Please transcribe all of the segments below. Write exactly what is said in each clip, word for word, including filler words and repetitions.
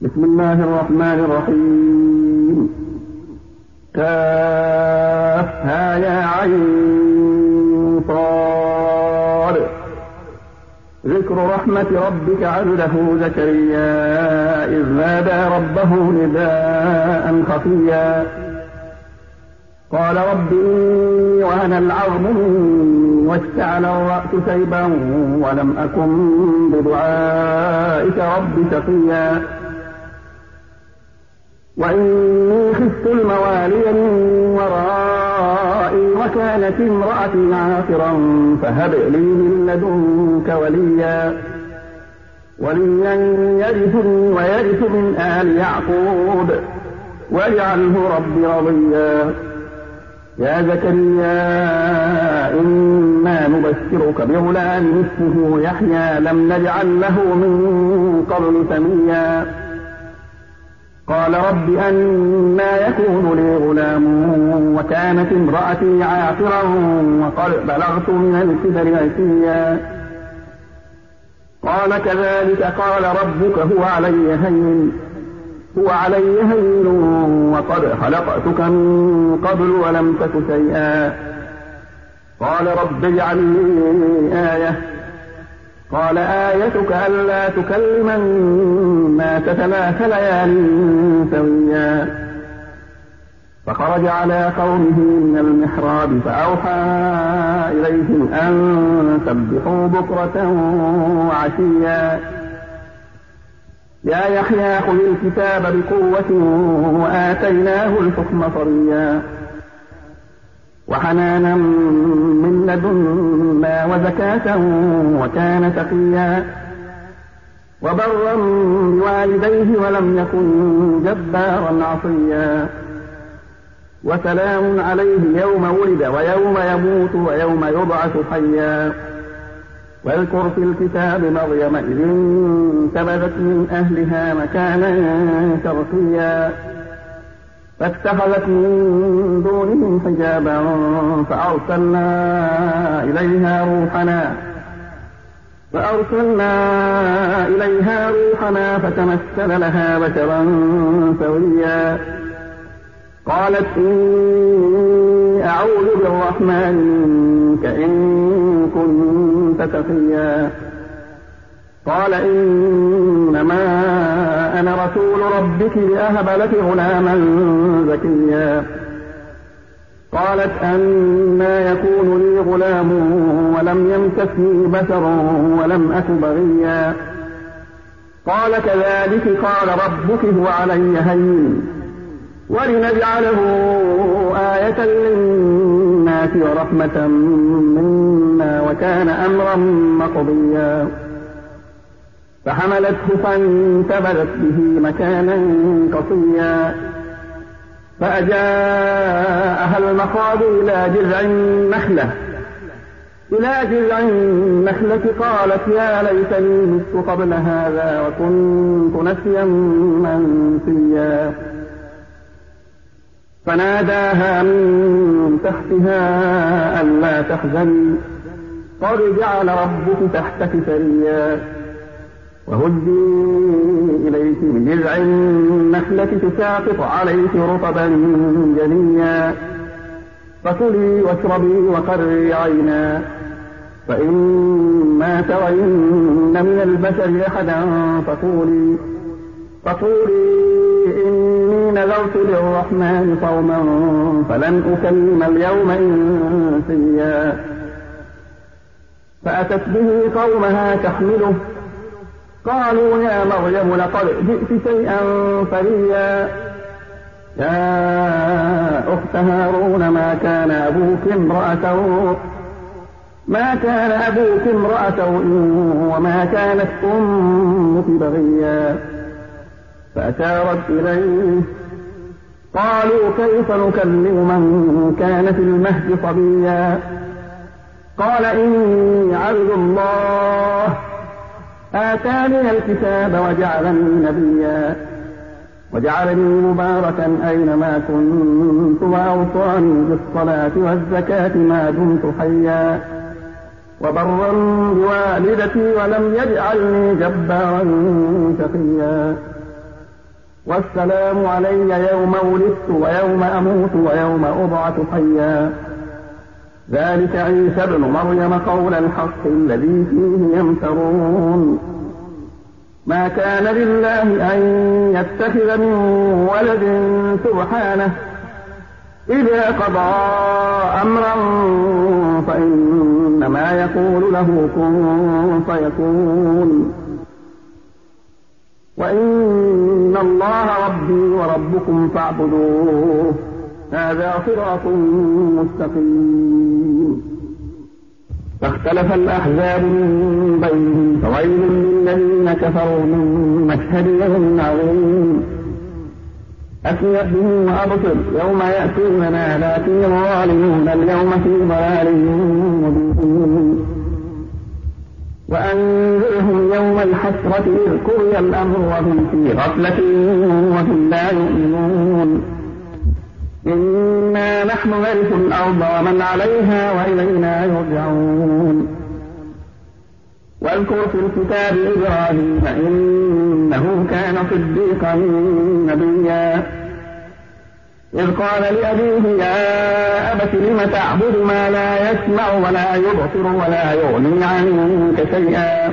بسم الله الرحمن الرحيم. كافها يا عين صاد. ذكر رحمة ربك عبده زكريا إذ نادى ربه نداء خفيا قال رب إني وهن العظم مني واشتعل الرأس شيبا ولم أكن بدعائك رب شقيا وإني خفت الموالي من ورائي وكانت امرأتي عاقرا فهب لي من لدنك وليا وليا يرثني ويرث من آل يعقوب واجعله رب رضيا يا زكريا إنا نبشرك بغلام اسمه يحيى لم نجعل له من قبل سميا قال رب أنى يكون لي غلام وكانت امرأتي عاقرا وقد بلغت من الكبر عتيا قال كذلك قال ربك هو علي هين هو علي هين وقد خلقتك من قبل ولم تك شيئا قال رب اجعل لي آية قال آيتك ألا تكلم الناس ثلاث ليال سويا فخرج على قومه من المحراب فأوحى إليهم أن سبحوا بكرة وعشيا يا يحيى خذ الكتاب بقوة وآتيناه الحكم صبيا وحنانا من لدنا وزكاة وكان تقيا وبرا بوالديه ولم يكن جبارا عصيا وسلام عليه يوم ولد ويوم يموت ويوم يبعث حيا واذكر في الكتاب مريم إذ انتبذت من أهلها مكانا شرقيا فاتخذت من دونهم حجابا فأرسلنا إليها روحنا فأرسلنا إليها روحنا فتمثل لها بشرا سويا قالت إني أعوذ بالرحمن منك إن كنت تقيا قال إنما أنا رسول ربك لأهب لك غلاما زكيا قالت أنى يكون لي غلام ولم يمسسني بشر ولم أك بغيا قال كذلك قال ربك هو علي هين ولنجعله آية للناس ورحمة منا وكان أمرا مقضيا فحملته فانتبذت به مكانا قصيا فأجاءها المخاض إلى جذع النخلة إلى جذع النخلة قالت يا ليتني مت قبل هذا وكنت نسيا منسيا فناداها من تحتها ألا تحزني قد جعل ربك تحتك سريا وهزي إليك من جذع النخلة تساقط عليك رطبا جنيا فكلي واشربي وقري عينا فإما ترين من البشر أحدا فقولي فقولي إني نذرت للرحمن صوما فلن أكلم اليوم إنسيا فأتت به قومها تحمله قالوا يا مريم لقد جئت شيئا فريا يا أخت هارون ما كان أبوك امرأة ما كان أبوك امرأة وما كانت أمك بغيا فأشارت إليه قالوا كيف نكلم من كان في المهد صبيا قال إني عبد الله آتاني الكتاب وجعلني نبيا وجعلني مباركا أينما كنت وأوصاني بالصلاة والزكاة ما دمت حيا وبرا بوالدتي ولم يجعلني جبارا شقيا والسلام علي يوم ولدت ويوم أموت ويوم أبعث حيا ذلك عيسى ابن مريم قول الحق الذي فيه يمترون ما كان لله أن يتخذ من ولد سبحانه إذا قضى أمرا فإنما يقول له كن فيكون وإن الله ربي وربكم فاعبدوه هذا صراط مستقيم فاختلف الأحزاب من بينهم فويل للذين كفروا من مشهد يوم عظيم أسمع به وأبصر يوم يأتوننا لكن الظالمون اليوم في ضلال مبين وأنذرهم يوم الحسرة إذ قضي الأمر وهم في غفلة وهم لا يؤمنون إنا نحن نرث الأرض ومن عليها وإلينا يرجعون واذكر في الكتاب إبراهيم إنه كان صديقا نبيا إذ قال لأبيه يا أبت لم تعبد ما لا يسمع ولا يبصر ولا يغني عنك شيئا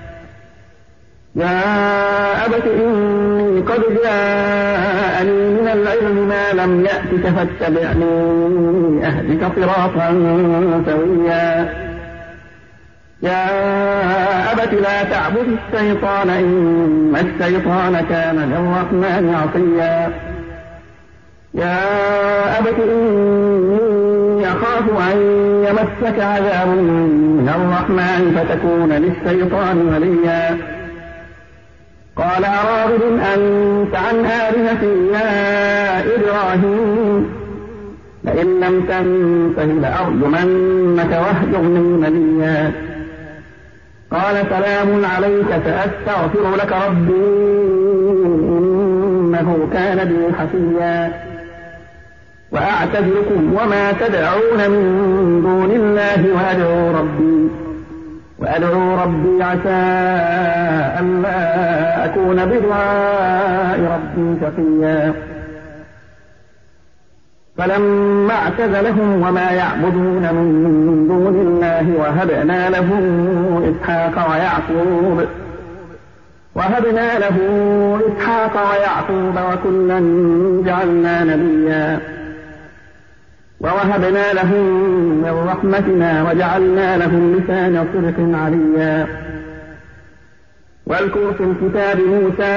يا أبت إني قد جاءني من العلم ما لم يأتك فاتبعني أهدك صراطا سويا يا أبت لا تعبد الشيطان إن الشيطان كان للرحمن عصيا يا أبت إني أخاف أن يمسك عذاب من الرحمن فتكون للشيطان وليا قال أراغب أنت عن آلهتي يا إبراهيم لئن لم تنته لأرجمنك واهجرني مليا قال سلام عليك سأستغفر لك ربي إنه كان بي حفيا وأعتذركم وما تدعون من دون الله وأدعو ربي وأدعو ربي عسى ألا أكون بدعاء ربي شقيا فلما اعتزلهم وما يعبدون من دون الله وهبنا له إسحاق ويعقوب وهبنا له إسحاق ويعقوب وكلا جعلنا نبيا ووهبنا لهم من رحمتنا وجعلنا لهم لسان صدق عليا واذكر في الكتاب موسى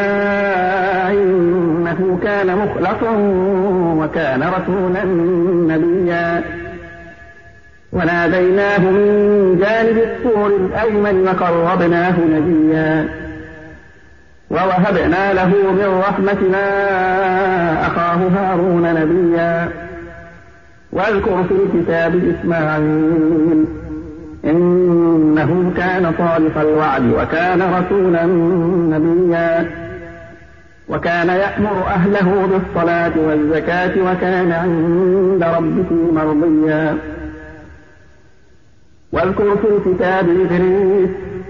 إنه كان مخلصا وكان رسولا نبيا وناديناه من جانب الطور الأيمن وقربناه نجيا ووهبنا له من رحمتنا أخاه هارون نبيا واذكر في الكتاب إسماعيل إنه كان صادق الوعد وكان رسولا نبيا وكان يأمر أهله بالصلاة والزكاة وكان عند ربه مرضيا واذكر في الكتاب إدريس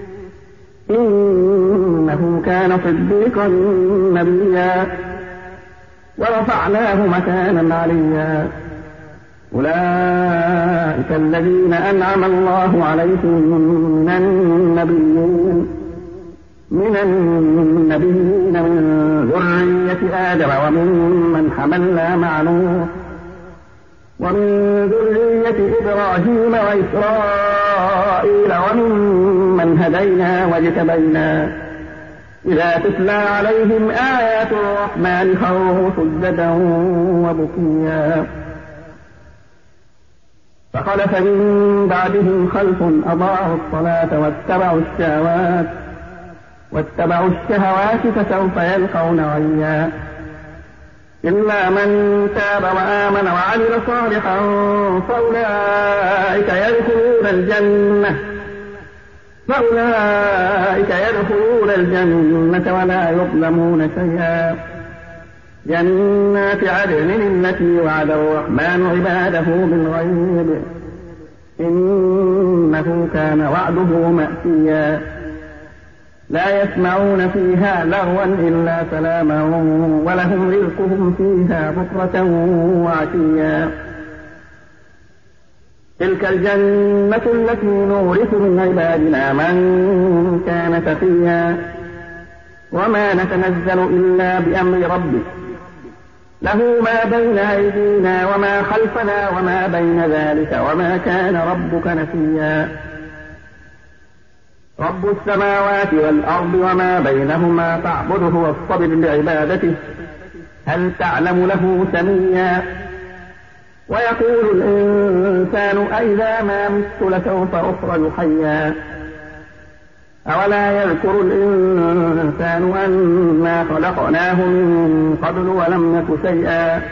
إنه كان صديقا نبيا ورفعناه مكانا عليا أولئك الذين أنعم الله عليهم من النبيين من النبيين من ذرية آدم وممن حملنا مع نوح ومن ذرية إبراهيم وإسرائيل وممن هدينا واجتبينا إذا تتلى عليهم آيات الرحمن خروا سجدا وبكيا فخلف من بعدهم خلف أضاعوا الصلاة واتبعوا الشهوات واتبعوا الشهوات فسوف يلقون غيا إلا من تاب وآمن وعمل صالحا فأولئك يدخلون الجنة فأولئك يدخلون الجنة ولا يظلمون شيئا جنات عدن التي وعد الرحمن عباده بالغيب إنه كان وعده مأتيا لا يسمعون فيها لغوا إلا سلاما ولهم رزقهم فيها بكرة وعشيا تلك الجنة التي نورث من عبادنا من كان تقيا وما نتنزل إلا بأمر ربك له ما بين أيدينا وما خلفنا وما بين ذلك وما كان ربك نسيا رب السماوات والأرض وما بينهما فاعبده واصطبر لعبادته هل تعلم له سميا ويقول الإنسان أئذا ما مت لسوف أخرج حيا أولا يذكر الإنسان أنا خلقناه من قبل ولم نك شيئا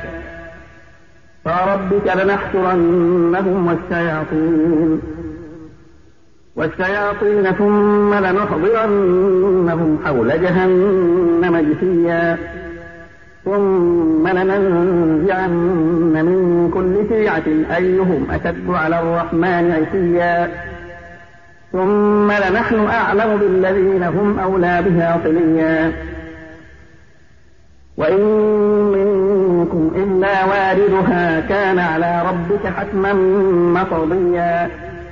فربك لنحشرنهم والشياطين والشياطين ثم لنحضرنهم حول جهنم جثيا ثم لننزعن من كل شيعة أيهم أشد على الرحمن عتيا ثم لنحن أعلم بالذين هم أولى بها صليا وإن منكم إلا واردها كان على ربك حتما مقضيا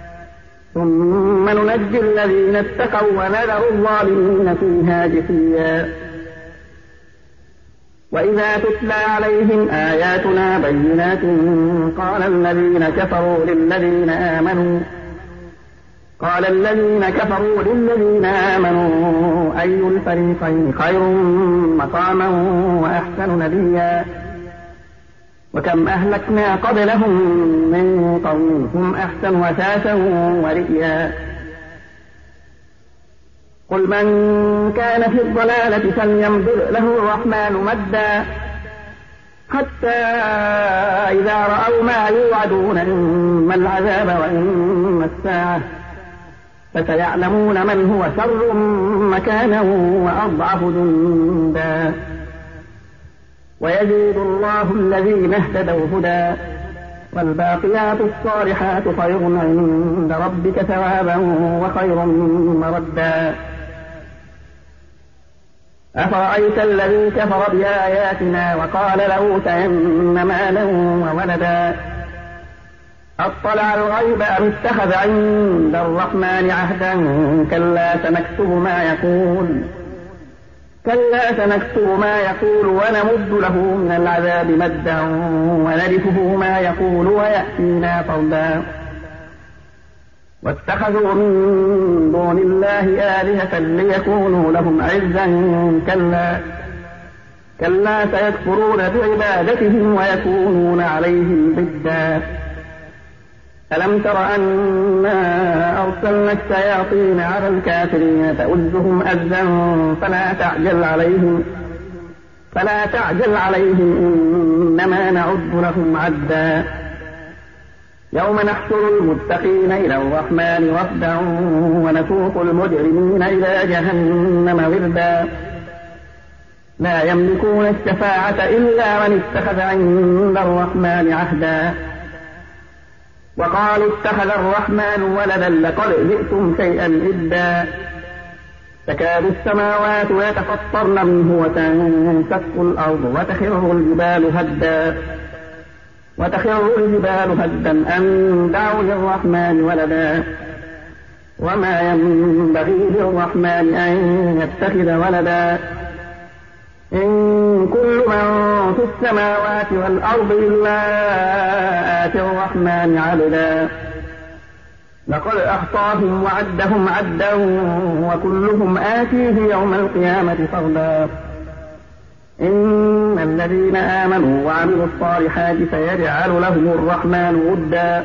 ثم ننجي الذين اتقوا ونذر الظالمين فيها جثيا وإذا تتلى عليهم آياتنا بينات قال الذين كفروا للذين آمنوا قال الذين كفروا للذين آمنوا أي الفريقين خير مقاما وأحسن نديا وكم أهلكنا قبلهم من قوم هم أحسن أثاثا ورئيا قل من كان في الضلالة فليمدد له الرحمن مدا حتى إذا رأوا ما يوعدون إما العذاب وإما الساعة فسيعلمون من هو شر مكانا وأضعف جندا ويزيد الله الذين اهتدوا هدى والباقيات الصالحات خير عند ربك ثوابا وخير مردا أفرأيت الذي كفر بآياتنا وقال لأوتين مالا وولدا أطلع الغيب أم اتخذ عند الرحمن عهدا كلا سنكتب ما يقول كلا سنكتب ما يقول ونمد له من العذاب مدا ونرثه ما يقول ويأتينا فردا واتخذوا من دون الله آلهة ليكونوا لهم عزا كلا كلا سيكفرون بعبادتهم ويكونون عليهم ضدا ألم تر أنا أرسلنا الشياطين على الكافرين تؤزهم أزا فلا تعجل عليهم فلا تعجل عليهم إنما نعد لهم عدا يوم نحشر المتقين إلى الرحمن وفدا ونسوق المجرمين إلى جهنم وردا لا يملكون الشفاعة إلا من اتخذ عند الرحمن عهدا وقالوا اتخذ الرحمن ولدا لقد جئتم شيئا إدا تكاد السماوات يتفطرن منه وتنشق الأرض وتخر الجبال هدا وتخر الجبال هدا أن دعوا للرحمن ولدا وما ينبغي للرحمن أن يتخذ ولدا إن كل من في السماوات والأرض إلا آتي الرحمن عبدا لقد أحصاهم وعدهم عدا وكلهم آتيه يوم القيامة فردا إن الذين آمنوا وعملوا الصالحات سيجعل لهم الرحمن ودا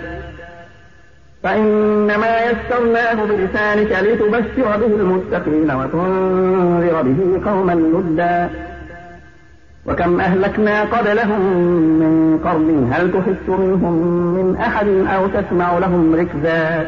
فإنما يسرناه بلسانك لتبشر به المتقين وتنذر به قوما لدا وكم أهلكنا قبلهم من قرن هل تحس منهم من أحد أو تسمع لهم ركزا